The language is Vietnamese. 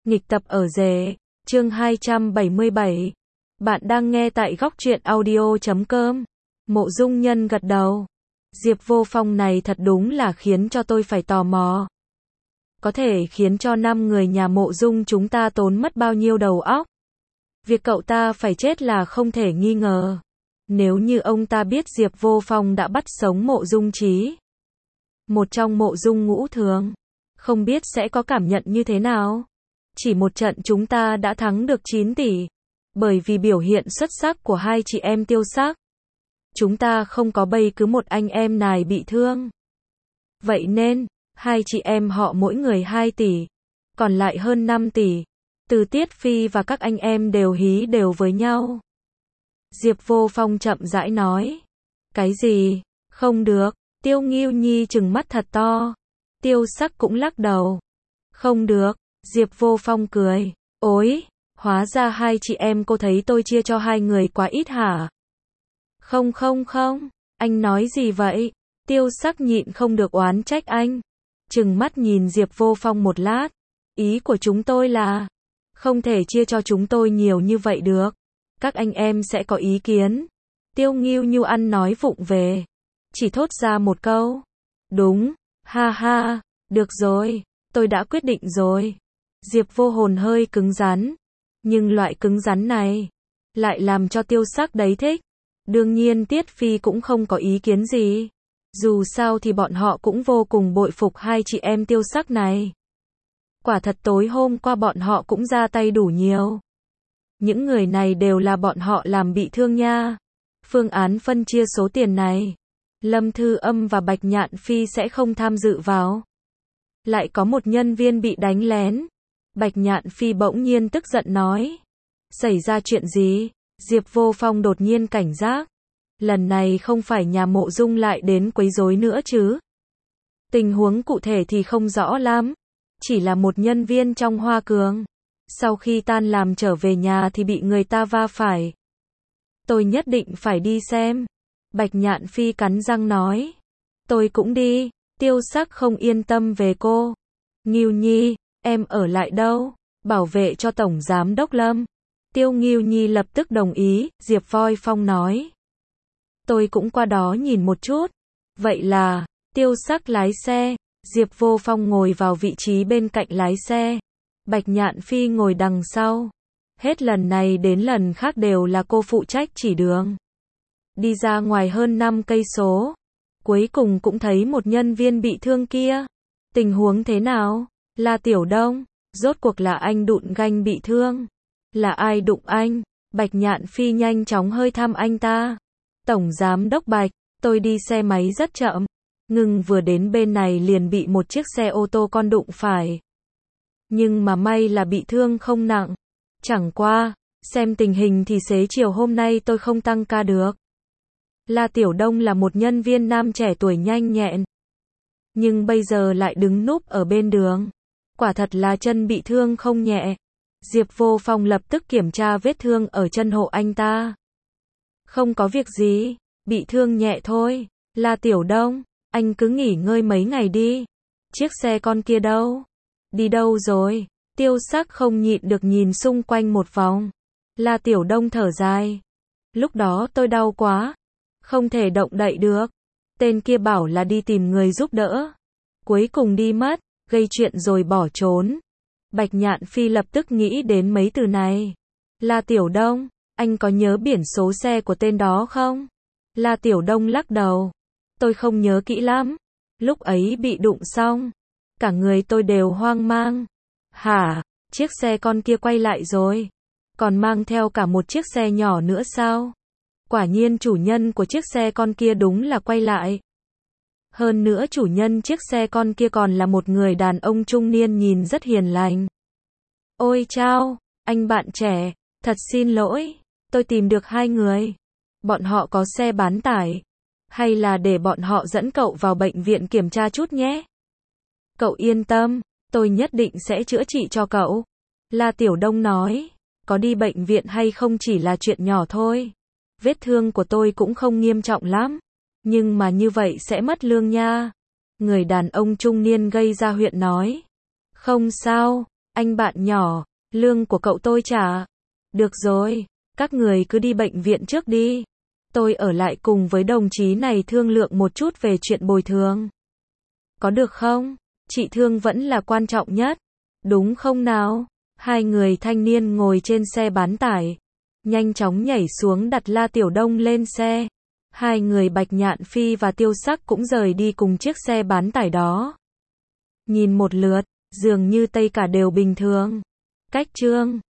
Nghịch tập ở rể, chương 277. Bạn đang nghe tại góc truyện audio.com. Mộ Dung Nhân gật đầu. Diệp Vô Phong này thật đúng là khiến cho tôi phải tò mò. Có thể khiến cho 5 người nhà Mộ Dung chúng ta tốn mất bao nhiêu đầu óc. Việc cậu ta phải chết là không thể nghi ngờ. Nếu như ông ta biết Diệp Vô Phong đã bắt sống Mộ Dung Chí, một trong Mộ Dung ngũ thường, không biết sẽ có cảm nhận như thế nào. Chỉ một trận chúng ta đã thắng được 9 tỷ. Bởi vì biểu hiện xuất sắc của hai chị em Tiêu Sắc, chúng ta không có bây cứ một anh em nào bị thương. Vậy nên, hai chị em họ mỗi người 2 tỷ, còn lại hơn 5 tỷ. Từ Tiết Phi và các anh em đều hí đều với nhau. Diệp Vô Phong chậm rãi nói. Cái gì? Không được. Tiêu Ngưu Nhi trừng mắt thật to. Tiêu Sắc cũng lắc đầu. Không được. Diệp Vô Phong cười. Ôi, hóa ra hai chị em cô thấy tôi chia cho hai người quá ít hả? Không, anh nói gì vậy? Tiêu Sắc nhịn không được oán trách anh. Trừng mắt nhìn Diệp Vô Phong một lát. Ý của chúng tôi là, không thể chia cho chúng tôi nhiều như vậy được. Các anh em sẽ có ý kiến. Tiêu Ngưu Nhu ăn nói vụng về. Chỉ thốt ra một câu. Đúng, ha ha, được rồi, tôi đã quyết định rồi. Diệp Vô Hồn hơi cứng rắn. Nhưng loại cứng rắn này lại làm cho Tiêu Sắc đấy thích. Đương nhiên Tiết Phi cũng không có ý kiến gì. Dù sao thì bọn họ cũng vô cùng bội phục hai chị em Tiêu Sắc này. Quả thật tối hôm qua bọn họ cũng ra tay đủ nhiều. Những người này đều là bọn họ làm bị thương nha. Phương án phân chia số tiền này, Lâm Thư Âm và Bạch Nhạn Phi sẽ không tham dự vào. Lại có một nhân viên bị đánh lén. Bạch Nhạn Phi bỗng nhiên tức giận nói. Xảy ra chuyện gì? Diệp Vô Phong đột nhiên cảnh giác. Lần này không phải nhà Mộ Dung lại đến quấy rối nữa chứ? Tình huống cụ thể thì không rõ lắm. Chỉ là một nhân viên trong Hoa Cường, sau khi tan làm trở về nhà thì bị người ta va phải. Tôi nhất định phải đi xem. Bạch Nhạn Phi cắn răng nói. Tôi cũng đi. Tiêu Sắc không yên tâm về cô. Ngưu Nhi, em ở lại đâu? Bảo vệ cho Tổng Giám Đốc Lâm. Tiêu Ngưu Nhi lập tức đồng ý. Diệp Voi Phong nói. Tôi cũng qua đó nhìn một chút. Vậy là, Tiêu Sắc lái xe. Diệp Vô Phong ngồi vào vị trí bên cạnh lái xe. Bạch Nhạn Phi ngồi đằng sau. Hết lần này đến lần khác đều là cô phụ trách chỉ đường. Đi ra ngoài hơn 5 cây số. Cuối cùng cũng thấy một nhân viên bị thương kia. Tình huống thế nào? Là Tiểu Đông. Rốt cuộc là anh đụng ganh bị thương. Là ai đụng anh? Bạch Nhạn Phi nhanh chóng hơi thăm anh ta. Tổng Giám Đốc Bạch, tôi đi xe máy rất chậm. Ngừng vừa đến bên này liền bị một chiếc xe ô tô con đụng phải. Nhưng mà may là bị thương không nặng. Chẳng qua, xem tình hình thì xế chiều hôm nay tôi không tăng ca được. La Tiểu Đông là một nhân viên nam trẻ tuổi nhanh nhẹn. Nhưng bây giờ lại đứng núp ở bên đường. Quả thật là chân bị thương không nhẹ. Diệp Vô Phong lập tức kiểm tra vết thương ở chân hộ anh ta. Không có việc gì, bị thương nhẹ thôi. La Tiểu Đông, anh cứ nghỉ ngơi mấy ngày đi. Chiếc xe con kia đâu? Đi đâu rồi? Tiêu Sắc không nhịn được nhìn xung quanh một vòng. La Tiểu Đông thở dài. Lúc đó tôi đau quá. Không thể động đậy được. Tên kia bảo là đi tìm người giúp đỡ. Cuối cùng đi mất, gây chuyện rồi bỏ trốn. Bạch Nhạn Phi lập tức nghĩ đến mấy từ này. La Tiểu Đông, anh có nhớ biển số xe của tên đó không? La Tiểu Đông lắc đầu. Tôi không nhớ kỹ lắm. Lúc ấy bị đụng xong, cả người tôi đều hoang mang. Hả? Chiếc xe con kia quay lại rồi. Còn mang theo cả một chiếc xe nhỏ nữa sao? Quả nhiên chủ nhân của chiếc xe con kia đúng là quay lại. Hơn nữa chủ nhân chiếc xe con kia còn là một người đàn ông trung niên nhìn rất hiền lành. Ôi chao, anh bạn trẻ, thật xin lỗi, tôi tìm được hai người. Bọn họ có xe bán tải. Hay là để bọn họ dẫn cậu vào bệnh viện kiểm tra chút nhé. Cậu yên tâm, tôi nhất định sẽ chữa trị cho cậu. La Tiểu Đông nói, có đi bệnh viện hay không chỉ là chuyện nhỏ thôi. Vết thương của tôi cũng không nghiêm trọng lắm. Nhưng mà như vậy sẽ mất lương nha. Người đàn ông trung niên gây ra huyện nói. Không sao, Anh bạn nhỏ, lương của cậu tôi trả. Được rồi, các người cứ đi bệnh viện trước đi. Tôi ở lại cùng với đồng chí này thương lượng một chút về chuyện bồi thường. Có được không? Chị thương vẫn là quan trọng nhất. Đúng không nào? Hai người thanh niên ngồi trên xe bán tải. Nhanh chóng nhảy xuống đặt La Tiểu Đông lên xe. Hai người Bạch Nhạn Phi và Tiêu Sắc cũng rời đi cùng chiếc xe bán tải đó. Nhìn một lượt, dường như tất cả đều bình thường. Cách Trương